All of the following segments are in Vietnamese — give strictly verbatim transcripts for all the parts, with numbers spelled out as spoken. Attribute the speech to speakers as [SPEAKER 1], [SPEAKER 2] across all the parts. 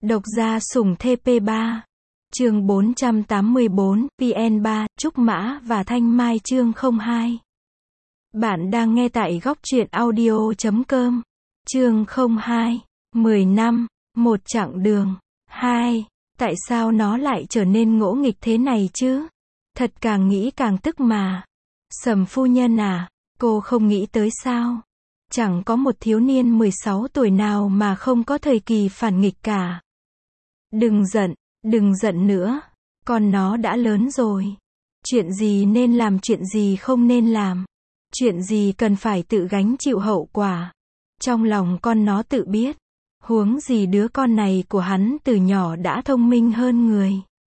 [SPEAKER 1] Độc gia sủng thê pê ba. Chương bốn trăm tám mươi bốn, vê en ba, Trúc Mã và Thanh Mai chương không hai. Bạn đang nghe tại góc truyện audio chấm com. Chương không hai. mười năm, một chặng đường. hai. Tại sao nó lại trở nên ngỗ nghịch thế này chứ? Thật càng nghĩ càng tức mà. Sầm phu nhân à, cô không nghĩ tới sao? Chẳng có một thiếu niên mười sáu tuổi nào mà không có thời kỳ phản nghịch cả. Đừng giận, đừng giận nữa. Con nó đã lớn rồi. Chuyện gì nên làm, chuyện gì không nên làm. Chuyện gì cần phải tự gánh chịu hậu quả. Trong lòng con nó tự biết. Huống gì đứa con này của hắn từ nhỏ đã thông minh hơn người.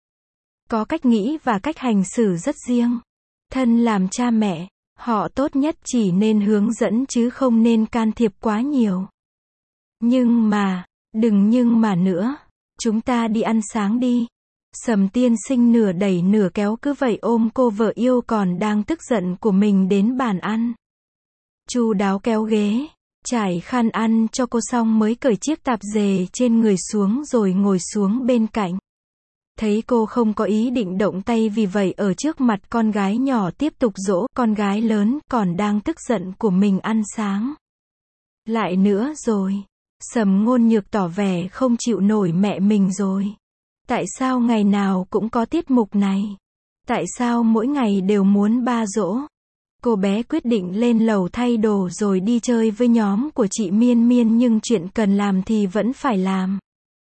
[SPEAKER 1] Có cách nghĩ và cách hành xử rất riêng. Thân làm cha mẹ, họ tốt nhất chỉ nên hướng dẫn chứ không nên can thiệp quá nhiều. Nhưng mà, đừng nhưng mà nữa. Chúng ta đi ăn sáng đi. Sầm tiên sinh nửa đẩy nửa kéo cứ vậy ôm cô vợ yêu còn đang tức giận của mình đến bàn ăn. Chu đáo kéo ghế, trải khăn ăn cho cô xong mới cởi chiếc tạp dề trên người xuống rồi ngồi xuống bên cạnh. Thấy cô không có ý định động tay vì vậy ở trước mặt con gái nhỏ tiếp tục dỗ con gái lớn còn đang tức giận của mình ăn sáng. Lại nữa rồi. Sầm Ngôn Nhược tỏ vẻ không chịu nổi mẹ mình rồi. Tại sao ngày nào cũng có tiết mục này? Tại sao mỗi ngày đều muốn ba dỗ? Cô bé quyết định lên lầu thay đồ rồi đi chơi với nhóm của chị Miên Miên nhưng chuyện cần làm thì vẫn phải làm.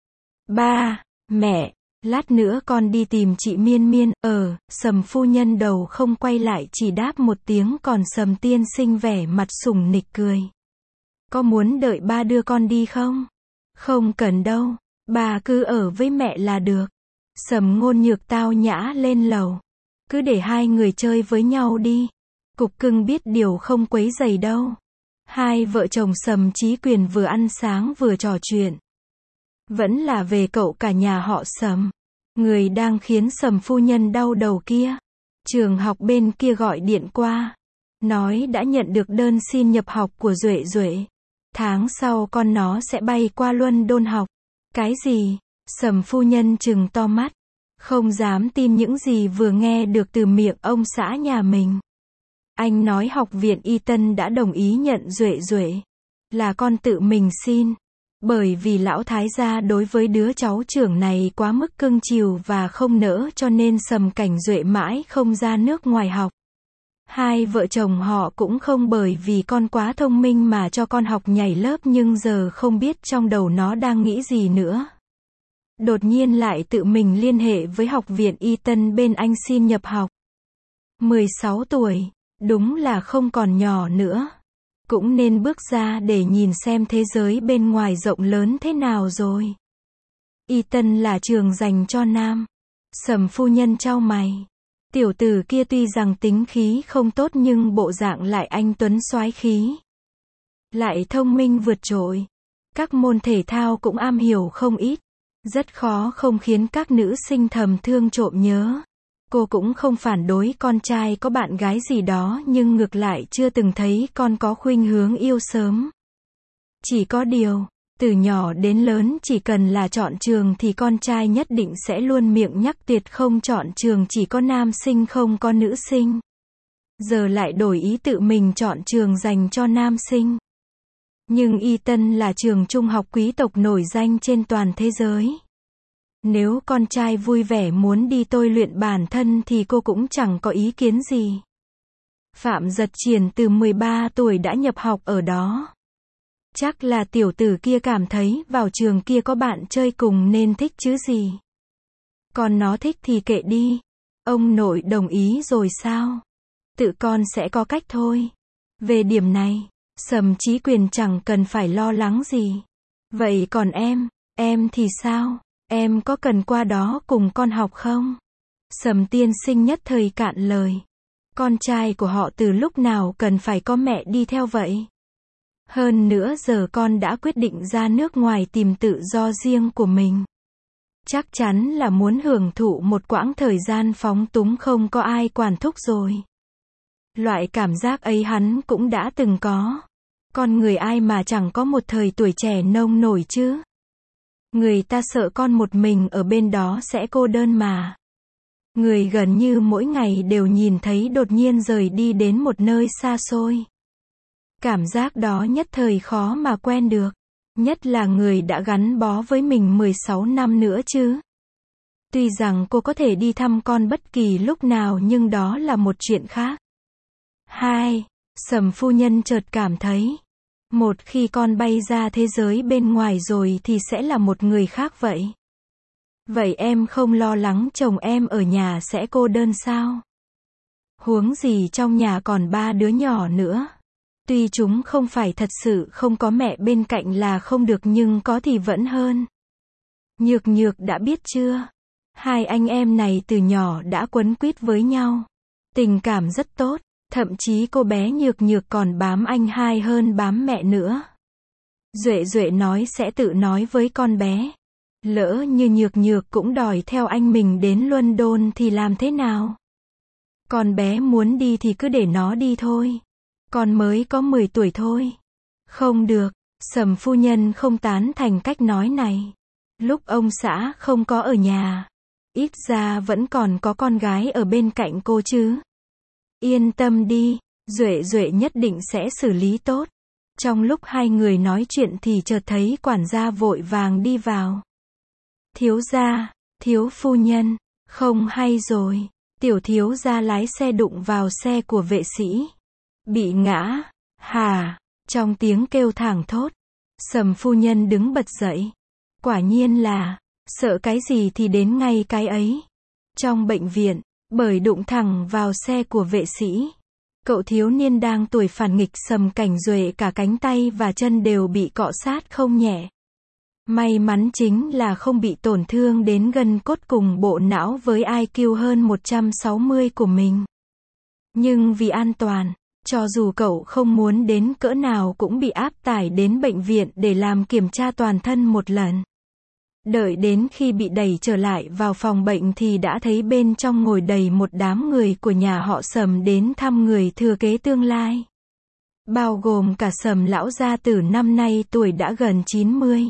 [SPEAKER 1] Ba, mẹ, lát nữa con đi tìm chị Miên Miên. Ờ, Sầm phu nhân đầu không quay lại chỉ đáp một tiếng còn Sầm tiên sinh vẻ mặt sủng nịch cười. Có muốn đợi ba đưa con đi không? Không cần đâu, bà cứ ở với mẹ là được. Sầm Ngôn Nhược tao nhã lên lầu. Cứ để hai người chơi với nhau đi. Cục cưng biết điều không quấy rầy đâu. Hai vợ chồng Sầm Chí Quyền vừa ăn sáng vừa trò chuyện. Vẫn là về cậu cả nhà họ Sầm. Người đang khiến Sầm phu nhân đau đầu kia. Trường học bên kia gọi điện qua. Nói đã nhận được đơn xin nhập học của Duệ Duệ. Tháng sau con nó sẽ bay qua London học. Cái gì? Sầm phu nhân trừng to mắt. Không dám tin những gì vừa nghe được từ miệng ông xã nhà mình. Anh nói học viện Y Tân đã đồng ý nhận Duệ Duệ. Là con tự mình xin. Bởi vì lão thái gia đối với đứa cháu trưởng này quá mức cưng chiều và không nỡ cho nên Sầm Cảnh Duệ mãi không ra nước ngoài học. Hai vợ chồng họ cũng không bởi vì con quá thông minh mà cho con học nhảy lớp nhưng giờ không biết trong đầu nó đang nghĩ gì nữa. Đột nhiên lại tự mình liên hệ với học viện Y Tân bên anh xin nhập học. mười sáu tuổi, đúng là không còn nhỏ nữa. Cũng nên bước ra để nhìn xem thế giới bên ngoài rộng lớn thế nào rồi. Y Tân là trường dành cho nam. Sầm phu nhân chau mày. Tiểu tử kia tuy rằng tính khí không tốt nhưng bộ dạng lại anh tuấn soái khí. Lại thông minh vượt trội. Các môn thể thao cũng am hiểu không ít. Rất khó không khiến các nữ sinh thầm thương trộm nhớ. Cô cũng không phản đối con trai có bạn gái gì đó nhưng ngược lại chưa từng thấy con có khuynh hướng yêu sớm. Chỉ có điều, từ nhỏ đến lớn chỉ cần là chọn trường thì con trai nhất định sẽ luôn miệng nhắc tuyệt không chọn trường chỉ có nam sinh không có nữ sinh. Giờ lại đổi ý tự mình chọn trường dành cho nam sinh. Nhưng Y Tân là trường trung học quý tộc nổi danh trên toàn thế giới. Nếu con trai vui vẻ muốn đi tôi luyện bản thân thì cô cũng chẳng có ý kiến gì. Phạm Giật Triển từ mười ba tuổi đã nhập học ở đó. Chắc là tiểu tử kia cảm thấy vào trường kia có bạn chơi cùng nên thích chứ gì. Còn nó thích thì kệ đi. Ông nội đồng ý rồi sao? Tự con sẽ có cách thôi. Về điểm này, Sầm Chí Quyền chẳng cần phải lo lắng gì. Vậy còn em, em thì sao? Em có cần qua đó cùng con học không? Sầm tiên sinh nhất thời cạn lời. Con trai của họ từ lúc nào cần phải có mẹ đi theo vậy? Hơn nữa giờ con đã quyết định ra nước ngoài tìm tự do riêng của mình. Chắc chắn là muốn hưởng thụ một quãng thời gian phóng túng không có ai quản thúc rồi. Loại cảm giác ấy hắn cũng đã từng có. Con người ai mà chẳng có một thời tuổi trẻ nông nổi chứ. Người ta sợ con một mình ở bên đó sẽ cô đơn mà. Người gần như mỗi ngày đều nhìn thấy đột nhiên rời đi đến một nơi xa xôi. Cảm giác đó nhất thời khó mà quen được. Nhất là người đã gắn bó với mình mười sáu năm nữa chứ. Tuy rằng cô có thể đi thăm con bất kỳ lúc nào nhưng đó là một chuyện khác. Hai, Sầm phu nhân chợt cảm thấy. Một khi con bay ra thế giới bên ngoài rồi thì sẽ là một người khác vậy. Vậy em không lo lắng chồng em ở nhà sẽ cô đơn sao? Huống gì trong nhà còn ba đứa nhỏ nữa. Tuy chúng không phải thật sự không có mẹ bên cạnh là không được nhưng có thì vẫn hơn. Nhược Nhược đã biết chưa? Hai anh em này từ nhỏ đã quấn quýt với nhau. Tình cảm rất tốt, thậm chí cô bé Nhược Nhược còn bám anh hai hơn bám mẹ nữa. Duệ Duệ nói sẽ tự nói với con bé. Lỡ như Nhược Nhược cũng đòi theo anh mình đến London thì làm thế nào? Con bé muốn đi thì cứ để nó đi thôi. Con mới có mười tuổi thôi. Không được, Sầm phu nhân không tán thành cách nói này. Lúc ông xã không có ở nhà, ít ra vẫn còn có con gái ở bên cạnh cô chứ. Yên tâm đi, Duệ Duệ nhất định sẽ xử lý tốt. Trong lúc hai người nói chuyện thì chợt thấy quản gia vội vàng đi vào. Thiếu gia, thiếu phu nhân, không hay rồi. Tiểu thiếu gia lái xe đụng vào xe của vệ sĩ. Bị ngã, hà, trong tiếng kêu thảng thốt. Sầm phu nhân đứng bật dậy. Quả nhiên là, sợ cái gì thì đến ngay cái ấy. Trong bệnh viện, bởi đụng thẳng vào xe của vệ sĩ. Cậu thiếu niên đang tuổi phản nghịch Sầm Cảnh Duệ cả cánh tay và chân đều bị cọ sát không nhẹ. May mắn chính là không bị tổn thương đến gân cốt cùng bộ não với i kiu hơn một trăm sáu mươi của mình. Nhưng vì an toàn, cho dù cậu không muốn đến cỡ nào cũng bị áp tải đến bệnh viện để làm kiểm tra toàn thân một lần. Đợi đến khi bị đẩy trở lại vào phòng bệnh thì đã thấy bên trong ngồi đầy một đám người của nhà họ Sầm đến thăm người thừa kế tương lai. Bao gồm cả Sầm lão gia tử năm nay tuổi đã gần chín mươi.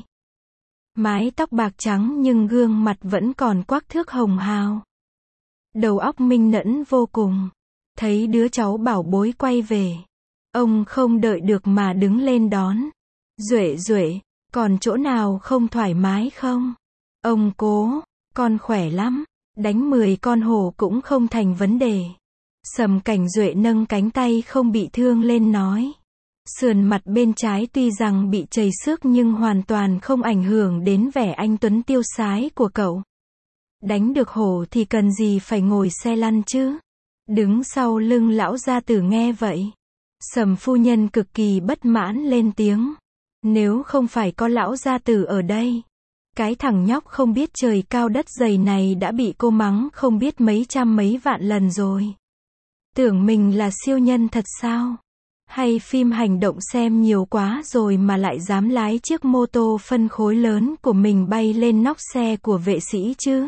[SPEAKER 1] Mái tóc bạc trắng nhưng gương mặt vẫn còn quắc thước hồng hào. Đầu óc minh mẫn vô cùng. Thấy đứa cháu bảo bối quay về. Ông không đợi được mà đứng lên đón. Duệ Duệ, còn chỗ nào không thoải mái không? Ông cố, con khỏe lắm. Đánh mười con hổ cũng không thành vấn đề. Sầm Cảnh Duệ nâng cánh tay không bị thương lên nói. Sườn mặt bên trái tuy rằng bị chầy xước nhưng hoàn toàn không ảnh hưởng đến vẻ anh tuấn tiêu sái của cậu. Đánh được hổ thì cần gì phải ngồi xe lăn chứ? Đứng sau lưng lão gia tử nghe vậy. Sầm phu nhân cực kỳ bất mãn lên tiếng. Nếu không phải có lão gia tử ở đây, cái thằng nhóc không biết trời cao đất dày này đã bị cô mắng không biết mấy trăm mấy vạn lần rồi. Tưởng mình là siêu nhân thật sao? Hay phim hành động xem nhiều quá rồi mà lại dám lái chiếc mô tô phân khối lớn của mình bay lên nóc xe của vệ sĩ chứ?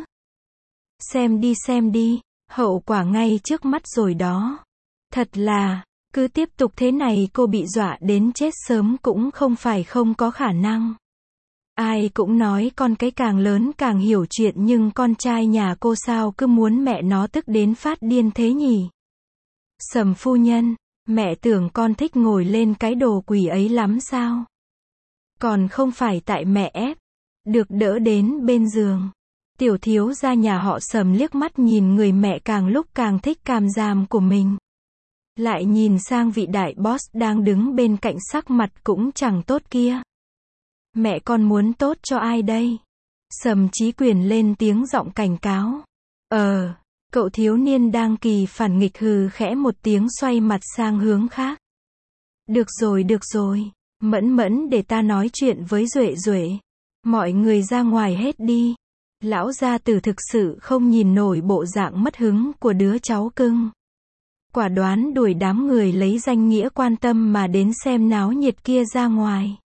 [SPEAKER 1] Xem đi xem đi, hậu quả ngay trước mắt rồi đó. Thật là, cứ tiếp tục thế này cô bị dọa đến chết sớm cũng không phải không có khả năng. Ai cũng nói con cái càng lớn càng hiểu chuyện nhưng con trai nhà cô sao cứ muốn mẹ nó tức đến phát điên thế nhỉ? Sầm phu nhân, mẹ tưởng con thích ngồi lên cái đồ quỷ ấy lắm sao? Còn không phải tại mẹ ép, được đỡ đến bên giường. Tiểu thiếu gia nhà họ Sầm liếc mắt nhìn người mẹ càng lúc càng thích càm giàm của mình. Lại nhìn sang vị đại boss đang đứng bên cạnh sắc mặt cũng chẳng tốt kia. Mẹ con muốn tốt cho ai đây? Sầm Chí Quyền lên tiếng giọng cảnh cáo. Ờ, cậu thiếu niên đang kỳ phản nghịch hừ khẽ một tiếng xoay mặt sang hướng khác. Được rồi được rồi, Mẫn Mẫn để ta nói chuyện với Duệ Duệ. Mọi người ra ngoài hết đi. Lão gia tử thực sự không nhìn nổi bộ dạng mất hứng của đứa cháu cưng. Quả đoán đuổi đám người lấy danh nghĩa quan tâm mà đến xem náo nhiệt kia ra ngoài.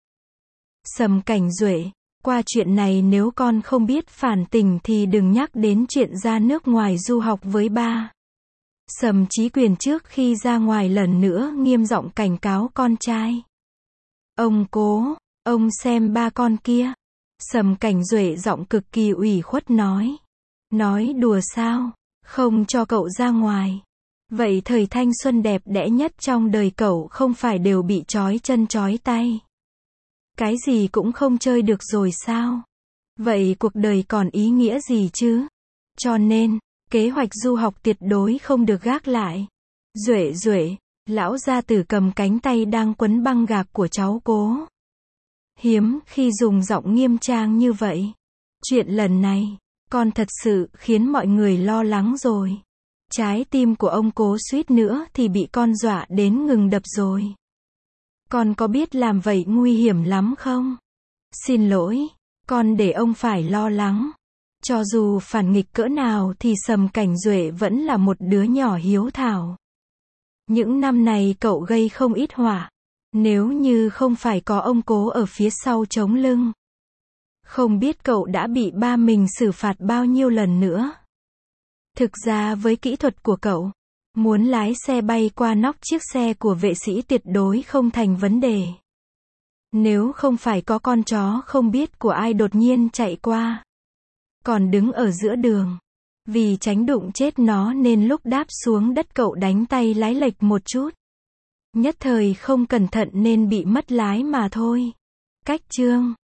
[SPEAKER 1] Sầm Cảnh Duệ, qua chuyện này nếu con không biết phản tình thì đừng nhắc đến chuyện ra nước ngoài du học với ba. Sầm Chí Quyền trước khi ra ngoài lần nữa nghiêm giọng cảnh cáo con trai. Ông cố, ông xem ba con kia. Sầm Cảnh Duệ giọng cực kỳ ủy khuất nói. Nói đùa sao? Không cho cậu ra ngoài. Vậy thời thanh xuân đẹp đẽ nhất trong đời cậu không phải đều bị trói chân trói tay. Cái gì cũng không chơi được rồi sao? Vậy cuộc đời còn ý nghĩa gì chứ? Cho nên, kế hoạch du học tuyệt đối không được gác lại. Duệ Duệ, lão gia tử cầm cánh tay đang quấn băng gạc của cháu Cố. Hiếm khi dùng giọng nghiêm trang như vậy. Chuyện lần này, con thật sự khiến mọi người lo lắng rồi. Trái tim của ông Cố suýt nữa thì bị con dọa đến ngừng đập rồi. Con có biết làm vậy nguy hiểm lắm không? Xin lỗi, con để ông phải lo lắng. Cho dù phản nghịch cỡ nào thì Sầm Cảnh Duệ vẫn là một đứa nhỏ hiếu thảo. Những năm này cậu gây không ít họa. Nếu như không phải có ông Cố ở phía sau chống lưng, không biết cậu đã bị ba mình xử phạt bao nhiêu lần nữa. Thực ra với kỹ thuật của cậu, muốn lái xe bay qua nóc chiếc xe của vệ sĩ tuyệt đối không thành vấn đề. Nếu không phải có con chó không biết của ai đột nhiên chạy qua, còn đứng ở giữa đường, vì tránh đụng chết nó nên lúc đáp xuống đất cậu đánh tay lái lệch một chút. Nhất thời không cẩn thận nên bị mất lái mà thôi. Cách chương